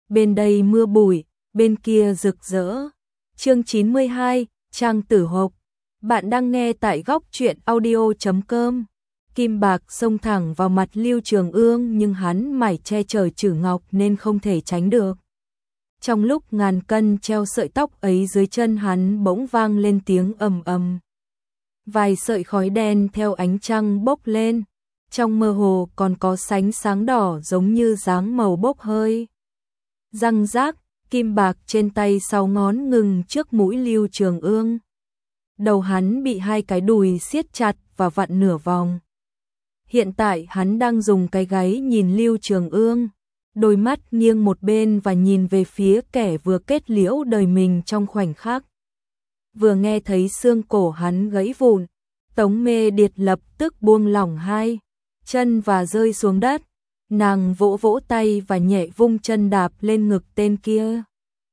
bên đây mưa bụi, bên kia rực rỡ. Chương 92, Trang Tử Hộp. Bạn đang nghe tại góc truyện audio.com. Kim bạc xông thẳng vào mặt Lưu Trường Ương nhưng hắn mải che chở Trử Ngọc nên không thể tránh được. Trong lúc ngàn cân treo sợi tóc ấy dưới chân hắn bỗng vang lên tiếng ầm ầm. Vài sợi khói đen theo ánh trăng bốc lên, trong mơ hồ còn có sánh sáng đỏ giống như dáng màu bốc hơi. Răng rác, kim bạc trên tay 6 ngón ngừng trước mũi Lưu Trường Ương. Đầu hắn bị 2 cái đùi siết chặt và vặn nửa vòng. Hiện tại hắn đang dùng cái gáy nhìn Lưu Trường Ương, đôi mắt nghiêng một bên và nhìn về phía kẻ vừa kết liễu đời mình trong khoảnh khắc. Vừa nghe thấy xương cổ hắn gãy vụn, Tống Mê Điệt lập tức buông lỏng 2 chân và rơi xuống đất. Nàng vỗ vỗ tay và nhẹ vung chân đạp lên ngực tên kia.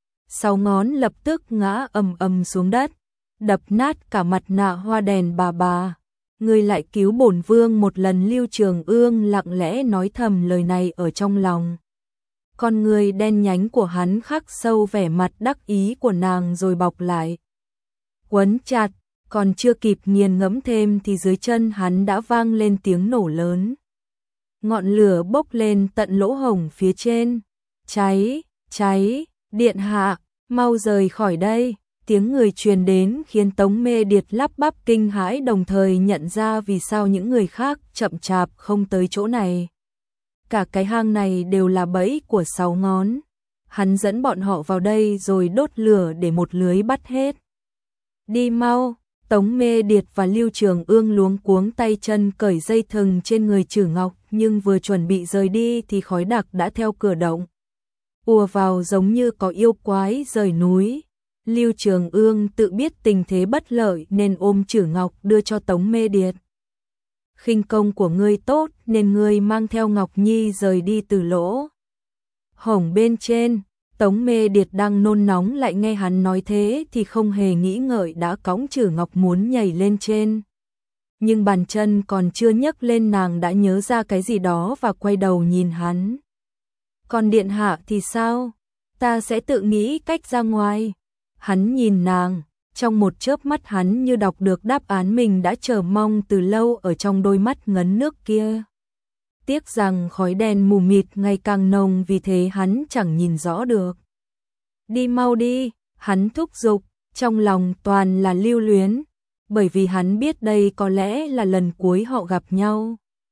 6 ngón lập tức ngã ầm ầm xuống đất, đập nát cả mặt nạ hoa đèn bà. Ngươi lại cứu bổn vương một lần. Lưu Trường Ương lặng lẽ nói thầm lời này ở trong lòng. Con người đen nhánh của hắn khắc sâu vẻ mặt đắc ý của nàng rồi bọc lại, quấn chặt. Còn chưa kịp nghiền ngẫm thêm thì dưới chân hắn đã vang lên tiếng nổ lớn. Ngọn lửa bốc lên tận lỗ hổng phía trên. Cháy, cháy, điện hạ, mau rời khỏi đây. Tiếng người truyền đến khiến Tống Mê Điệt lắp bắp kinh hãi, đồng thời nhận ra vì sao những người khác chậm chạp không tới chỗ này. Cả cái hang này đều là bẫy của 6 ngón. Hắn dẫn bọn họ vào đây rồi đốt lửa để một lưới bắt hết. Đi mau. Tống Mê Điệt và Lưu Trường Ương luống cuống tay chân cởi dây thừng trên người Trử Ngọc, nhưng vừa chuẩn bị rời đi thì khói đặc đã theo cửa động ùa vào giống như có yêu quái rời núi. Lưu Trường Ương tự biết tình thế bất lợi nên ôm Trử Ngọc đưa cho Tống Mê Điệt. Khinh công của ngươi tốt nên ngươi mang theo Ngọc Nhi rời đi từ lỗ hổng bên trên. Tống Mê Điệt đang nôn nóng lại nghe hắn nói thế thì không hề nghĩ ngợi đã cõng Trử Ngọc muốn nhảy lên trên. Nhưng bàn chân còn chưa nhấc lên nàng đã nhớ ra cái gì đó và quay đầu nhìn hắn. Còn điện hạ thì sao? Ta sẽ tự nghĩ cách ra ngoài. Hắn nhìn nàng, trong một chớp mắt hắn như đọc được đáp án mình đã chờ mong từ lâu ở trong đôi mắt ngấn nước kia. Tiếc rằng khói đen mù mịt ngày càng nồng vì thế hắn chẳng nhìn rõ được. Đi mau đi, hắn thúc giục, trong lòng toàn là lưu luyến, bởi vì hắn biết đây có lẽ là lần cuối họ gặp nhau.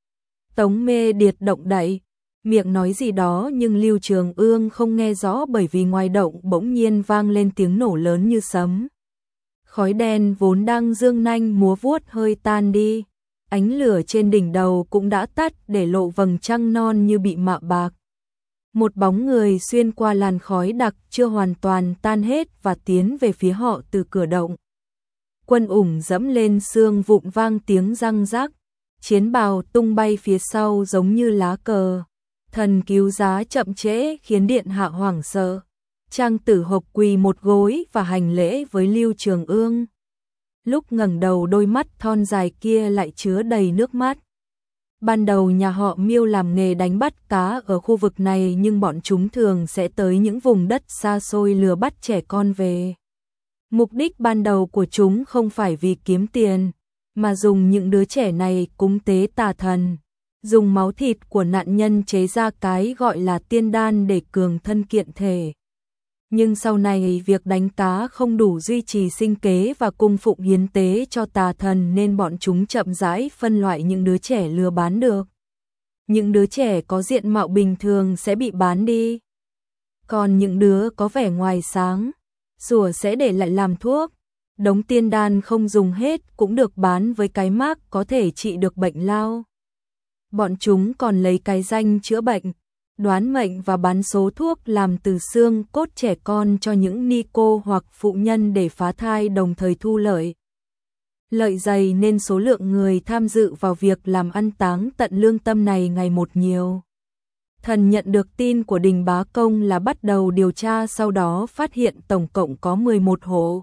Tống Mê Điệt động đậy, miệng nói gì đó nhưng Lưu Trường Ương không nghe rõ bởi vì ngoài động bỗng nhiên vang lên tiếng nổ lớn như sấm. Khói đen vốn đang dương nanh múa vuốt hơi tan đi. Ánh lửa trên đỉnh đầu cũng đã tắt để lộ vầng trăng non như bị mạ bạc. Một bóng người xuyên qua làn khói đặc chưa hoàn toàn tan hết và tiến về phía họ từ cửa động. Quân ủng dẫm lên xương vụn vang tiếng răng rắc. Chiến bào tung bay phía sau giống như lá cờ. Thần cứu giá chậm trễ khiến điện hạ hoảng sợ. Trang Tử Hộp quỳ một gối và hành lễ với Lưu Trường Ương. Lúc ngẩng đầu đôi mắt thon dài kia lại chứa đầy nước mắt. Ban đầu nhà họ Miêu làm nghề đánh bắt cá ở khu vực này nhưng bọn chúng thường sẽ tới những vùng đất xa xôi lừa bắt trẻ con về. Mục đích ban đầu của chúng không phải vì kiếm tiền, mà dùng những đứa trẻ này cúng tế tà thần. Dùng máu thịt của nạn nhân chế ra cái gọi là tiên đan để cường thân kiện thể. Nhưng sau này việc đánh cá không đủ duy trì sinh kế và cung phụng hiến tế cho tà thần nên bọn chúng chậm rãi phân loại những đứa trẻ lừa bán được. Những đứa trẻ có diện mạo bình thường sẽ bị bán đi. Còn những đứa có vẻ ngoài sáng, sủa sẽ để lại làm thuốc. Đống tiên đan không dùng hết cũng được bán với cái mác có thể trị được bệnh lao. Bọn chúng còn lấy cái danh chữa bệnh, đoán mệnh và bán số thuốc làm từ xương cốt trẻ con cho những ni cô hoặc phụ nhân để phá thai đồng thời thu lợi. Lợi dày nên số lượng người tham dự vào việc làm ăn táng tận lương tâm này ngày một nhiều. Thần nhận được tin của Đình Bá Công là bắt đầu điều tra, sau đó phát hiện tổng cộng có 11 hộ.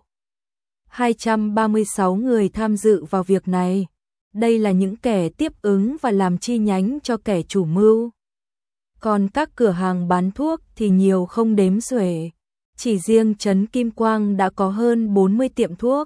236 người tham dự vào việc này. Đây là những kẻ tiếp ứng và làm chi nhánh cho kẻ chủ mưu. còn các cửa hàng bán thuốc thì nhiều không đếm xuể. Chỉ riêng trấn Kim Quang đã có hơn 40 tiệm thuốc,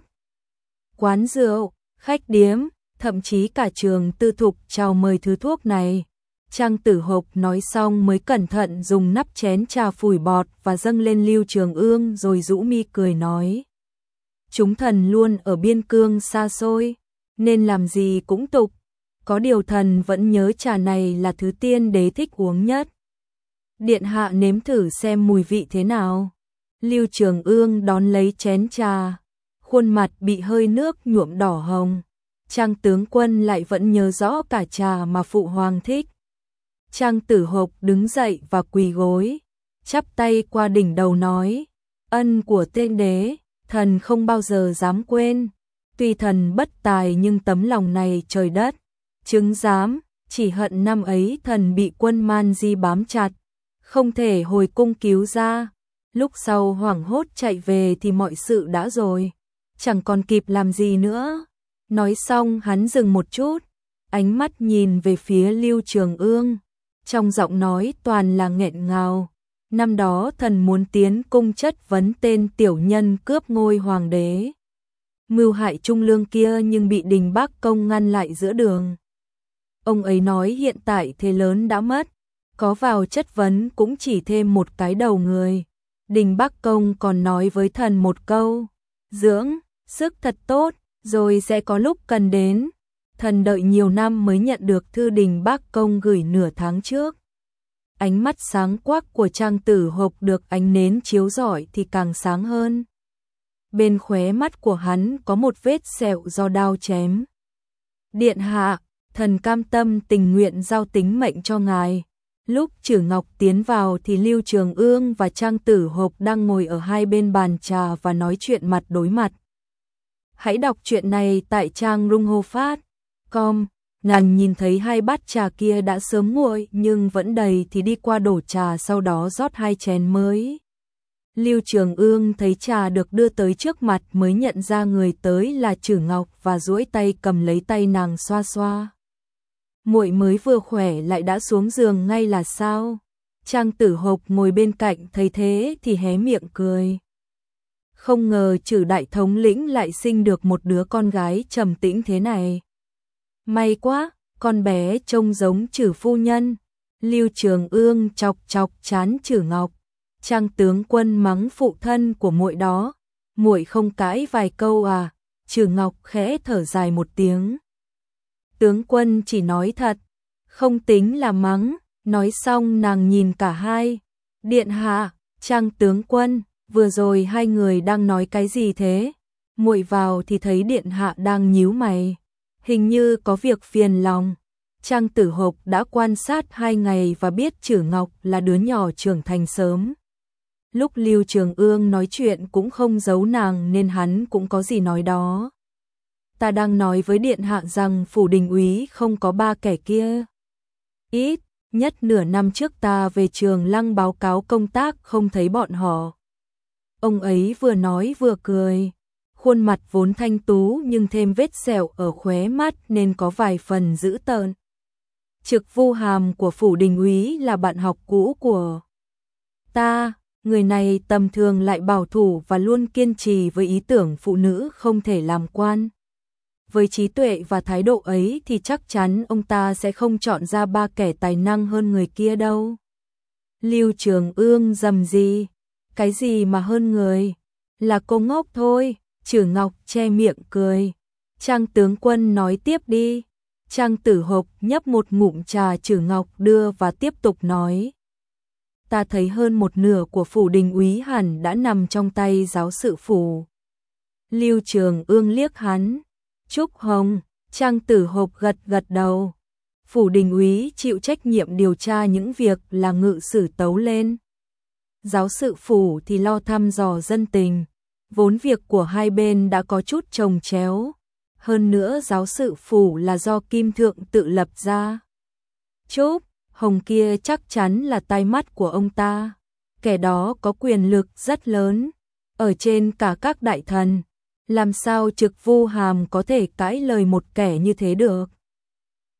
quán rượu, khách điếm, thậm chí cả trường tư thục chào mời thứ thuốc này. Trang Tử Hộc nói xong mới cẩn thận dùng nắp chén trà phủi bọt và dâng lên Lưu Trường Ương rồi rũ mi cười nói. Chúng thần luôn ở biên cương xa xôi, nên làm gì cũng tục. Có điều thần vẫn nhớ trà này là thứ tiên đế thích uống nhất. Điện hạ nếm thử xem mùi vị thế nào. Lưu Trường Ương đón lấy chén trà, khuôn mặt bị hơi nước nhuộm đỏ hồng. Trang tướng quân lại vẫn nhớ rõ cả trà mà phụ hoàng thích. Trang Tử Hộc đứng dậy và quỳ gối, chắp tay qua đỉnh đầu nói, ân của tiên đế, thần không bao giờ dám quên. Tuy thần bất tài nhưng tấm lòng này trời đất chứng giám, chỉ hận năm ấy thần bị quân Man Di bám chặt, không thể hồi cung cứu ra. Lúc sau hoảng hốt chạy về thì mọi sự đã rồi, chẳng còn kịp làm gì nữa. Nói xong hắn dừng một chút, ánh mắt nhìn về phía Lưu Trường Ương, trong giọng nói toàn là nghẹn ngào. Năm đó thần muốn tiến cung chất vấn tên tiểu nhân cướp ngôi hoàng đế, mưu hại Trung Lương kia nhưng bị Đình Bắc Công ngăn lại giữa đường. Ông ấy nói hiện tại thế lớn đã mất, có vào chất vấn cũng chỉ thêm một cái đầu người. Đình Bắc Công còn nói với thần một câu, dưỡng sức thật tốt, rồi sẽ có lúc cần đến. Thần đợi nhiều năm mới nhận được thư Đình Bắc Công gửi nửa tháng trước. Ánh mắt sáng quắc của Trang Tử Hộc được ánh nến chiếu rọi thì càng sáng hơn. Bên khóe mắt của hắn có một vết sẹo do đao chém. Điện hạ, thần cam tâm tình nguyện giao tính mệnh cho ngài. Lúc Chử Ngọc tiến vào thì Lưu Trường Ương và Trang Tử Hộc đang ngồi ở hai bên bàn trà và nói chuyện mặt đối mặt. Hãy đọc chuyện này tại trang runghofast.com. Nàng nhìn thấy hai bát trà kia đã sớm nguội nhưng vẫn đầy thì đi qua đổ trà, sau đó rót hai chén mới. Lưu Trường Ương thấy trà được đưa tới trước mặt mới nhận ra người tới là Chử Ngọc và duỗi tay cầm lấy tay nàng xoa xoa. Muội mới vừa khỏe lại đã xuống giường ngay là sao? Trang Tử Hộc ngồi bên cạnh thấy thế thì hé miệng cười. Không ngờ Chử đại thống lĩnh lại sinh được một đứa con gái trầm tĩnh thế này. May quá, con bé trông giống Chử phu nhân. Lưu Trường Ương chọc chọc trán Chử Ngọc. Trang tướng quân mắng phụ thân của muội đó, muội không cãi vài câu à? Chử Ngọc khẽ thở dài một tiếng. Tướng quân chỉ nói thật, không tính là mắng. Nói xong nàng nhìn cả hai. Điện hạ, Trang tướng quân, vừa rồi hai người đang nói cái gì thế? Muội vào thì thấy điện hạ đang nhíu mày, hình như có việc phiền lòng. Trang Tử Hộc đã quan sát 2 ngày và biết Chử Ngọc là đứa nhỏ trưởng thành sớm. Lúc Lưu Trường Ương nói chuyện cũng không giấu nàng nên hắn cũng có gì nói đó. Ta đang nói với điện hạ rằng phủ Đình úy không có 3 kẻ kia. Ít nhất nửa năm trước ta về Trường Lăng báo cáo công tác không thấy bọn họ. Ông ấy vừa nói vừa cười, khuôn mặt vốn thanh tú nhưng thêm vết sẹo ở khóe mắt nên có vài phần dữ tợn. Trực Vu Hàm của phủ Đình úy là bạn học cũ của ta, người này tầm thường lại bảo thủ và luôn kiên trì với ý tưởng phụ nữ không thể làm quan. Với trí tuệ và thái độ ấy thì chắc chắn ông ta sẽ không chọn ra 3 kẻ tài năng hơn người kia đâu. Lưu Trường Ương rầm gì? Cái gì mà hơn người? Là cô ngốc thôi. Chử Ngọc che miệng cười. Trang tướng quân nói tiếp đi. Trang Tử Hộc nhấp một ngụm trà Chử Ngọc đưa và tiếp tục nói. Ta thấy hơn một nửa của phủ Đình úy hẳn đã nằm trong tay giáo sự phủ. Lưu Trường Ương liếc hắn. Trúc Hồng. Trang Tử Hộc gật gật đầu. Phủ Đình úy chịu trách nhiệm điều tra những việc là ngự sử tấu lên. Giáo sự phủ thì lo thăm dò dân tình. Vốn việc của hai bên đã có chút chồng chéo. Hơn nữa giáo sự phủ là do Kim Thượng tự lập ra. Trúc Hồng kia chắc chắn là tai mắt của ông ta. Kẻ đó có quyền lực rất lớn, ở trên cả các đại thần. Làm sao Trực Vu Hàm có thể cãi lời một kẻ như thế được?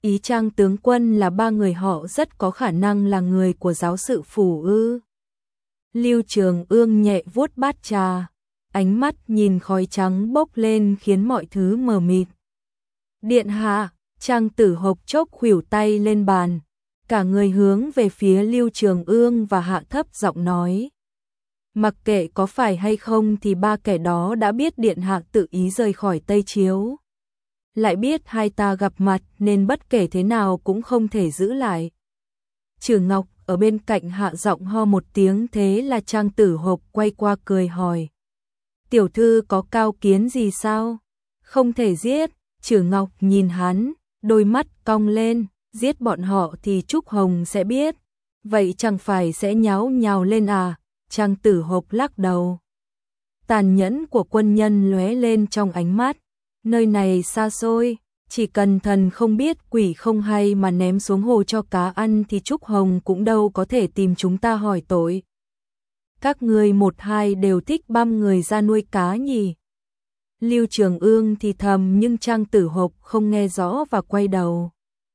Ý Trang tướng quân là ba người họ rất có khả năng là người của giáo sự phủ ư? Lưu Trường Ương nhẹ vuốt bát trà, ánh mắt nhìn khói trắng bốc lên khiến mọi thứ mờ mịt. Điện hạ, Trang Tử Hộc chốc khuỷu tay lên bàn, cả người hướng về phía Lưu Trường Ương và hạ thấp giọng nói. Mặc kệ có phải hay không thì ba kẻ đó đã biết điện hạ tự ý rời khỏi Tây Chiếu. Lại biết hai ta gặp mặt nên bất kể thế nào cũng không thể giữ lại. Trử Ngọc ở bên cạnh hạ giọng ho một tiếng, thế là Trang Tử Hộc quay qua cười hỏi. Tiểu thư có cao kiến gì sao? Không thể giết. Trử Ngọc nhìn hắn, đôi mắt cong lên, giết bọn họ thì Trúc Hồng sẽ biết. Vậy chẳng phải sẽ nháo nhào lên à? Trang Tử Hộc lắc đầu. Tàn nhẫn của quân nhân lóe lên trong ánh mắt. Nơi này xa xôi, chỉ cần thần không biết quỷ không hay mà ném xuống hồ cho cá ăn thì Trúc Hồng cũng đâu có thể tìm chúng ta hỏi tội. Các ngươi một hai đều thích băm người ra nuôi cá nhỉ? Lưu Trường Ương thì thầm nhưng Trang Tử Hộc không nghe rõ và quay đầu.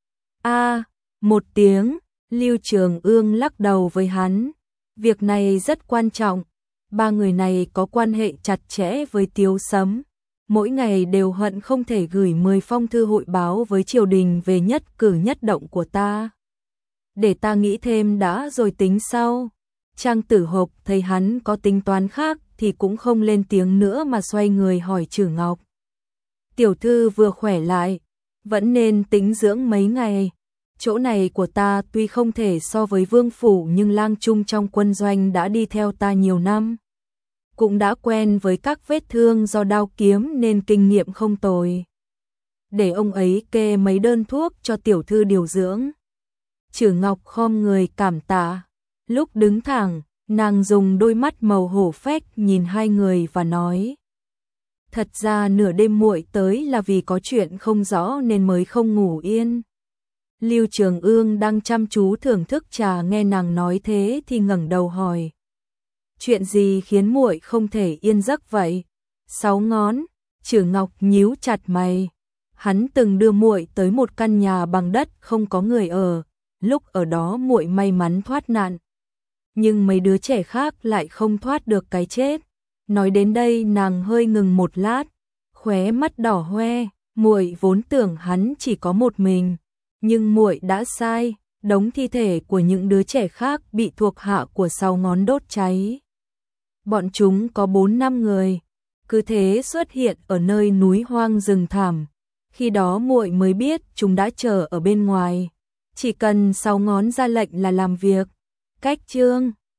Một tiếng, Lưu Trường Ương lắc đầu với hắn. Việc này rất quan trọng, ba người này có quan hệ chặt chẽ với Tiếu Sấm. Mỗi ngày đều hận không thể gửi 10 phong thư hội báo với triều đình về nhất cử nhất động của ta. Để ta nghĩ thêm đã rồi tính sau. Trang Tử Hộc thấy hắn có tính toán khác thì cũng không lên tiếng nữa mà xoay người hỏi Trử Ngọc. Tiểu thư vừa khỏe lại, vẫn nên tĩnh dưỡng mấy ngày. Chỗ này của ta tuy không thể so với vương phủ nhưng lang trung trong quân doanh đã đi theo ta nhiều năm. Cũng đã quen với các vết thương do đao kiếm nên kinh nghiệm không tồi. Để ông ấy kê mấy đơn thuốc cho tiểu thư điều dưỡng. Trử Ngọc khom người cảm tạ. Lúc đứng thẳng, nàng dùng đôi mắt màu hổ phách nhìn hai người và nói. Thật ra nửa đêm muội tới là vì có chuyện không rõ nên mới không ngủ yên. Lưu Trường Ương đang chăm chú thưởng thức trà nghe nàng nói thế thì ngẩng đầu hỏi. Chuyện gì khiến muội không thể yên giấc vậy? 6 ngón, Trử Ngọc nhíu chặt mày. Hắn từng đưa muội tới một căn nhà bằng đất không có người ở, lúc ở đó muội may mắn thoát nạn. Nhưng mấy đứa trẻ khác lại không thoát được cái chết. Nói đến đây nàng hơi ngừng một lát, khóe mắt đỏ hoe, muội vốn tưởng hắn chỉ có một mình, nhưng muội đã sai, đống thi thể của những đứa trẻ khác bị thuộc hạ của 6 ngón đốt cháy. Bọn chúng có 4-5 người, cứ thế xuất hiện ở nơi núi hoang rừng thảm. Khi đó muội mới biết chúng đã chờ ở bên ngoài, chỉ cần 6 ngón ra lệnh là làm việc. Cách chương